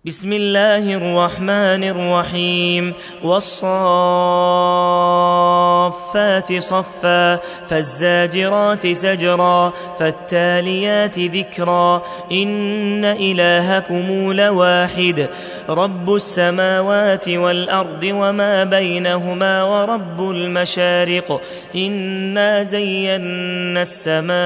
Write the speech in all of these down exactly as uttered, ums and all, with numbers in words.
بسم الله الرحمن الرحيم والصافات صفا فالزاجرات زجرا فالتاليات ذكرا إن إلهكم لواحد رب السماوات والأرض وما بينهما ورب المشارق إنا زينا السماء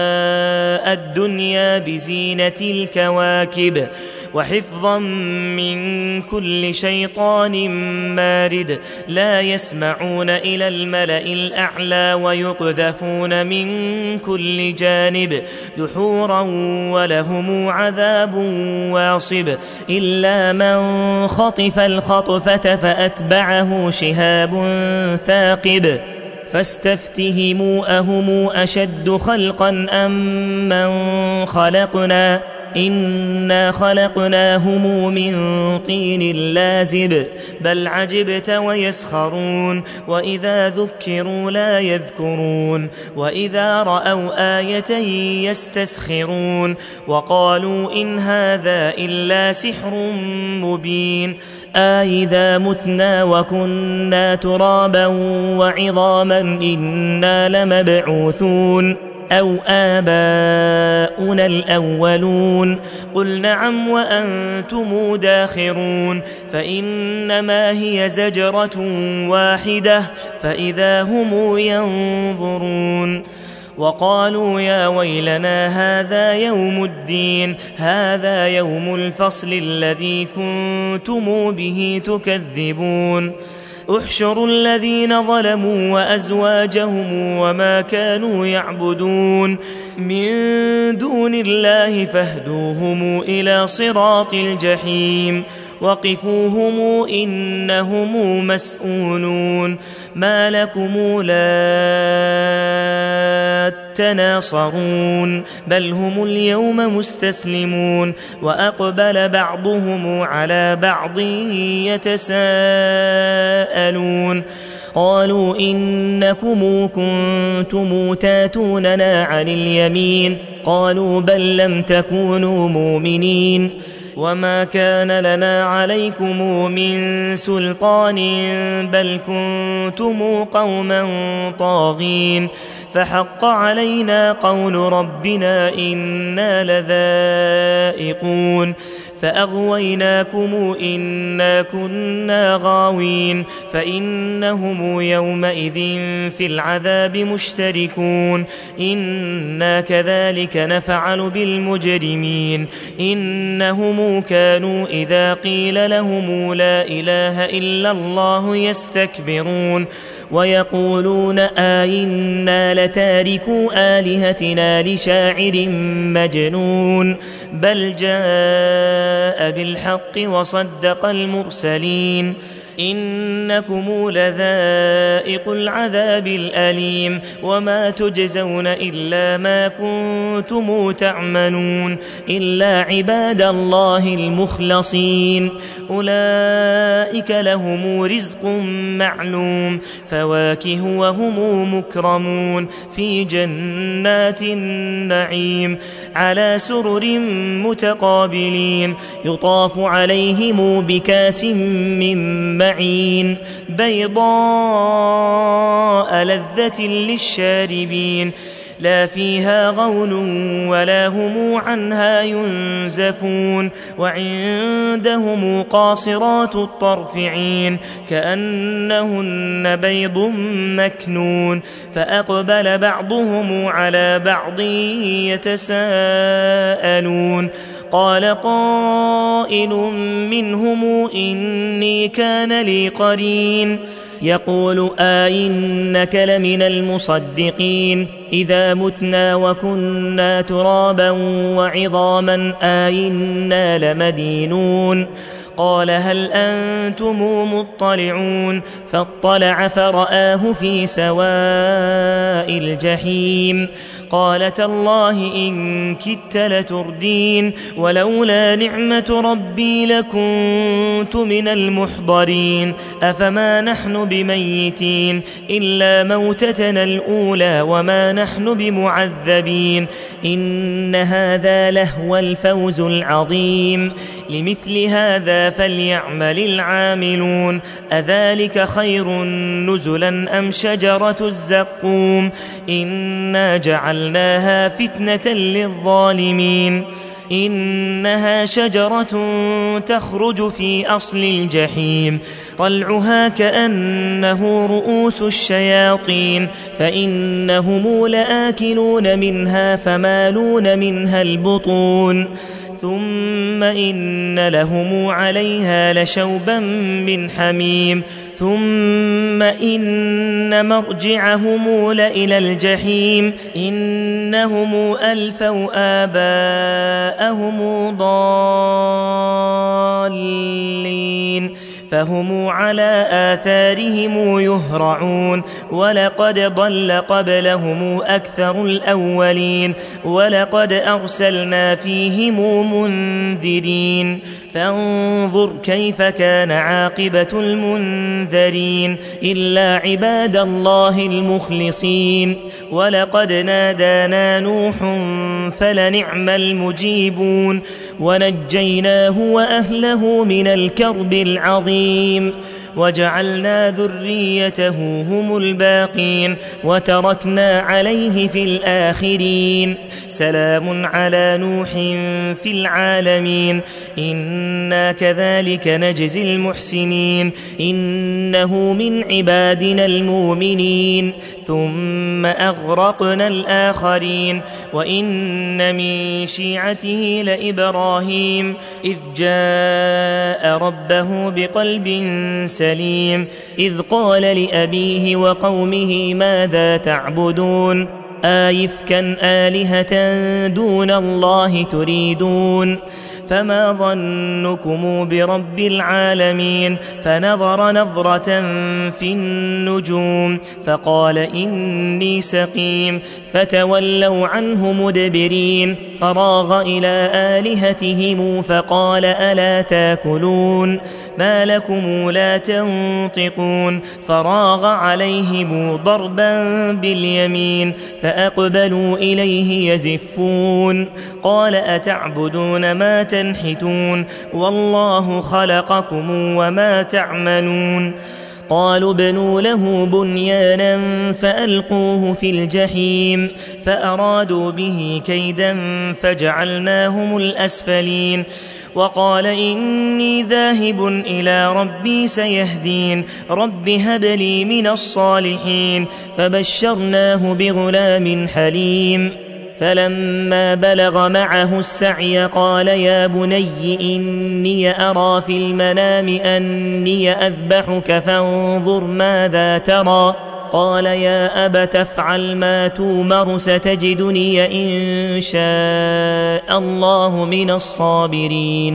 الدنيا بزينة الكواكب وحفظا من كل شيطان مارد لا يسمعون إلى الملأ الأعلى ويقذفون من كل جانب دحورا ولهم عذاب واصب إلا من خطف الخطفة فأتبعه شهاب ثاقب فاستفتهموا أهم أشد خلقا أم من خلقنا إنا خلقناهم من طين لازب بل عجبت ويسخرون وإذا ذكروا لا يذكرون وإذا رأوا آية يستسخرون وقالوا إن هذا إلا سحر مبين أإذا متنا وكنا ترابا وعظاما إنا لمبعوثون أو آباؤنا الأولون قل نعم وأنتم داخرون فإنما هي زجرة واحدة فإذا هم ينظرون وقالوا يا ويلنا هذا يوم الدين هذا يوم الفصل الذي كنتم به تكذبون احشروا الذين ظلموا وأزواجهم وما كانوا يعبدون من دون الله فاهدوهم إلى صراط الجحيم وقفوهم إنهم مسؤولون ما لكم لا تناصرون بل هم اليوم مستسلمون وأقبل بعضهم على بعض يتساءلون قالوا إنكم كنتم تاتوننا عن اليمين قالوا بل لم تكونوا مؤمنين وما كان لنا عليكم من سلطان بل كنتم قوما طاغين فحق علينا قول ربنا إنا لذائقون فأغويناكم إنا كنا غاوين فإنهم يومئذ في العذاب مشتركون إنا كذلك نفعل بالمجرمين إنهم كانوا إذا قيل لهم لا إله إلا الله يستكبرون ويقولون آئنا لتاركوا آلهتنا لشاعر مجنون بل جاء بالحق وصدق المرسلين إنكم لذائق العذاب الأليم وما تجزون إلا ما كنتم تعملون إلا عباد الله المخلصين أولئك لهم رزق معلوم فواكه وهم مكرمون في جنات النعيم على سرر متقابلين يطاف عليهم بكاس من معين بيضاء لذة للشاربين لا فيها غول ولا هم عنها ينزفون وعندهم قاصرات الطرف عين كأنهن بيض مكنون فأقبل بعضهم على بعض يتساءلون قال قائل منهم إني كان لي قرين يقول آئنك لمن المصدقين إذا متنا وكنا ترابا وعظاما آئنا لمدينون قال هل أنتم مطلعون فاطلع فرآه في سواء الجحيم قال تالله إن كدت لتردين ولولا نعمة ربي لكنت من المحضرين أفما نحن بميتين إلا موتتنا الأولى وما نحن بمعذبين إن هذا لهو الفوز العظيم لمثل هذا فليعمل العاملون أذلك خير نزلا أم شجرة الزقوم إنا جعلناها فتنة للظالمين إنها شجرة تخرج في أصل الجحيم طلعها كأنه رؤوس الشياطين فإنهم لآكلون منها فمالون منها البطون ثم إن لهم عليها لشوبا من حميم ثم إن مرجعهم لإلى الجحيم إنهم ألفوا آباءهم ضالين فهم على آثارهم يهرعون ولقد ضل قبلهم أكثر الأولين ولقد أرسلنا فيهم منذرين فانظر كيف كان عاقبة المنذرين إلا عباد الله المخلصين ولقد نادانا نوح فلنعم المجيبون ونجيناه وأهله من الكرب العظيم وجعلنا ذريته هم الباقين وتركنا عليه في الآخرين سلام على نوح في العالمين إنا كذلك نجزي المحسنين إنه من عبادنا المؤمنين ثم أغرقنا الآخرين وإن من شيعته لإبراهيم إذ جاء ربه بقلب سليم إذ قال لأبيه وقومه ماذا تعبدون آيفكا آلهة دون الله تريدون فما ظنكم برب العالمين فنظر نظرة في النجوم فقال إني سقيم فتولوا عنه مدبرين فراغ إلى آلهتهم فقال ألا تاكلون ما لكم لا تنطقون فراغ عليهم ضربا باليمين فأقبلوا إليه يزفون قال أتعبدون ما تنحتون والله خلقكم وما تعملون قالوا ابنوا له بنيانا فألقوه في الجحيم فأرادوا به كيدا فجعلناهم الأسفلين وقال إني ذاهب إلى ربي سيهدين رب هب لي من الصالحين فبشرناه بغلام حليم فلما بلغ معه السعي قال يا بني إني أرى في المنام أني أذبحك فانظر ماذا ترى قال يا أبت افعل ما تومر ستجدني إن شاء الله من الصابرين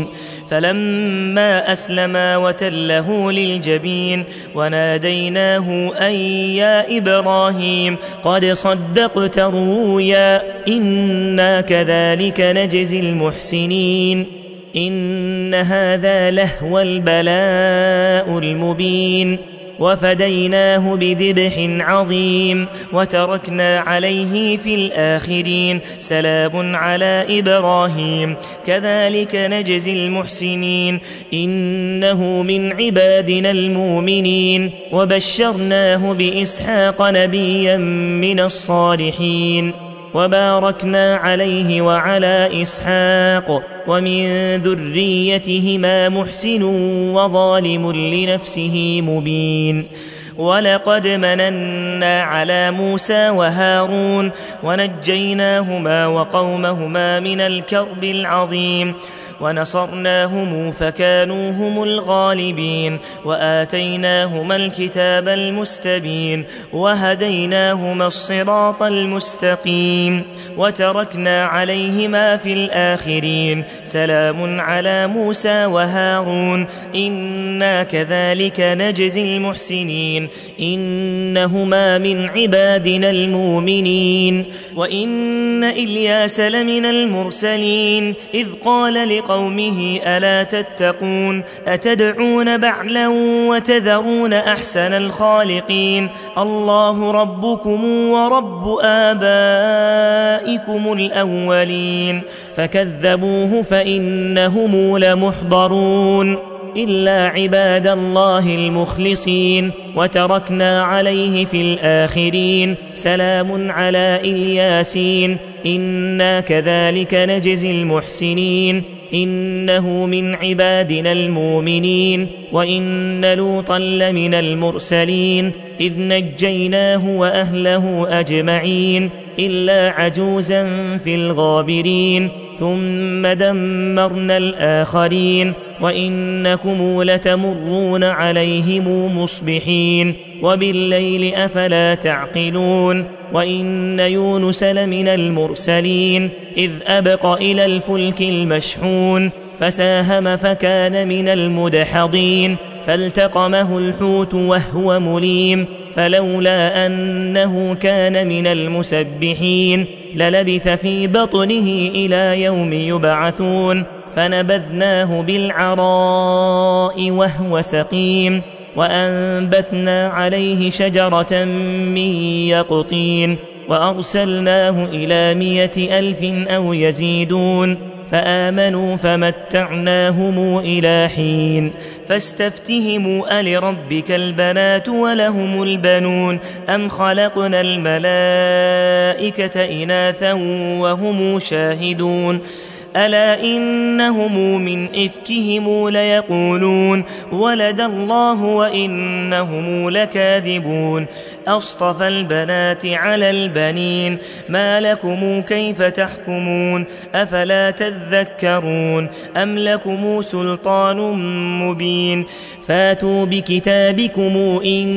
فلما أسلما وتله للجبين وناديناه أن يا إبراهيم قد صدقت الرؤيا إنا كذلك نجزي المحسنين إن هذا لهو البلاء المبين وفديناه بذبح عظيم وتركنا عليه في الآخرين سلام على إبراهيم كذلك نجزي المحسنين إنه من عبادنا المؤمنين وبشرناه بإسحاق نبيا من الصالحين وباركنا عليه وعلى إسحاق ومن ذريتهما محسن وظالم لنفسه مبين ولقد مننا على موسى وهارون ونجيناهما وقومهما من الكرب العظيم ونصرناهم فكانوا هم الغالبين وآتيناهما الكتاب المستبين وهديناهما الصراط المستقيم وتركنا عليهما في الآخرين سلام على موسى وهارون إنا كذلك نجزي المحسنين إنهما من عبادنا المؤمنين وإن إلياس لمن المرسلين إذ قال لقومه لقومه ألا تتقون أتدعون بعلا وتذرون أحسن الخالقين الله ربكم ورب آبائكم الأولين فكذبوه فإنهم لمحضرون إلا عباد الله المخلصين وتركنا عليه في الآخرين سلام على الياسين إنا كذلك نجزي المحسنين إنه من عبادنا المؤمنين وإن لوطا لمن المرسلين إذ نجيناه وأهله أجمعين إلا عجوزا في الغابرين ثم دمرنا الآخرين وإنكم لتمرون عليهم مصبحين وبالليل أفلا تعقلون وإن يونس لمن المرسلين إذ أبق إلى الفلك المشحون فساهم فكان من المدحضين فالتقمه الحوت وهو مليم فلولا أنه كان من المسبحين للبث في بطنه إلى يوم يبعثون فنبذناه بالعراء وهو سقيم وأنبتنا عليه شجرة من يقطين وأرسلناه إلى مائة ألف أو يزيدون فآمنوا فمتعناهم إلى حين فاستفتهموا ألربك البنات ولهم البنون أم خلقنا الملائكة إناثا وهم شاهدون ألا إنهم من إفكهم ليقولون ولد الله وإنهم لكاذبون أصطفى البنات على البنين ما لكم كيف تحكمون أفلا تذكرون أم لكم سلطان مبين فاتوا بكتابكم إن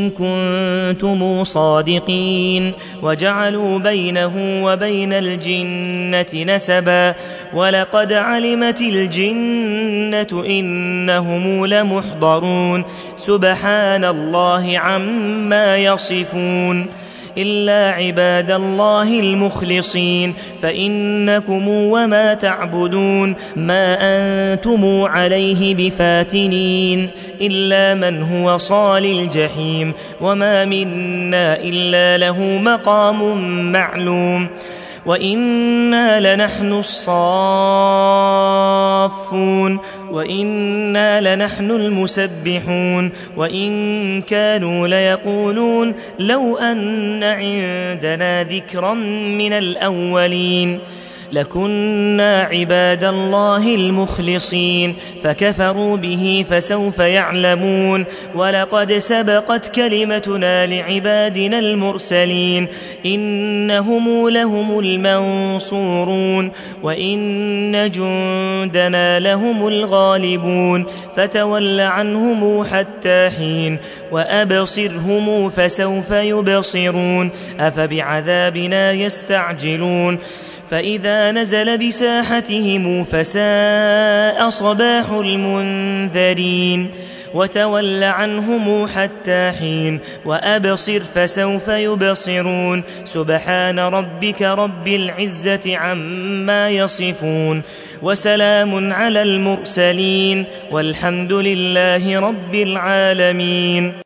كنتم صادقين وجعلوا بينه وبين الجنة نسبا ولقد علمت الجنة إنهم لمحضرون سبحان الله عما يصفون إلا عباد الله المخلصين فإنكم وما تعبدون ما أنتم عليه بفاتنين إلا من هو صال الجحيم وما منا إلا له مقام معلوم وإنا لنحن الصافون وإنا لنحن المسبحون وإن كانوا ليقولون لو أن عندنا ذكرا من الأولين لكنا عباد الله المخلصين فكفروا به فسوف يعلمون ولقد سبقت كلمتنا لعبادنا المرسلين إنهم لهم المنصورون وإن جندنا لهم الغالبون فتول عنهم حتى حين وأبصرهم فسوف يبصرون أفبعذابنا يستعجلون فإذا نزل بساحتهم فساء صباح المنذرين وتول عنهم حتى حين وأبصر فسوف يبصرون سبحان ربك رب العزة عما يصفون وسلام على المرسلين والحمد لله رب العالمين.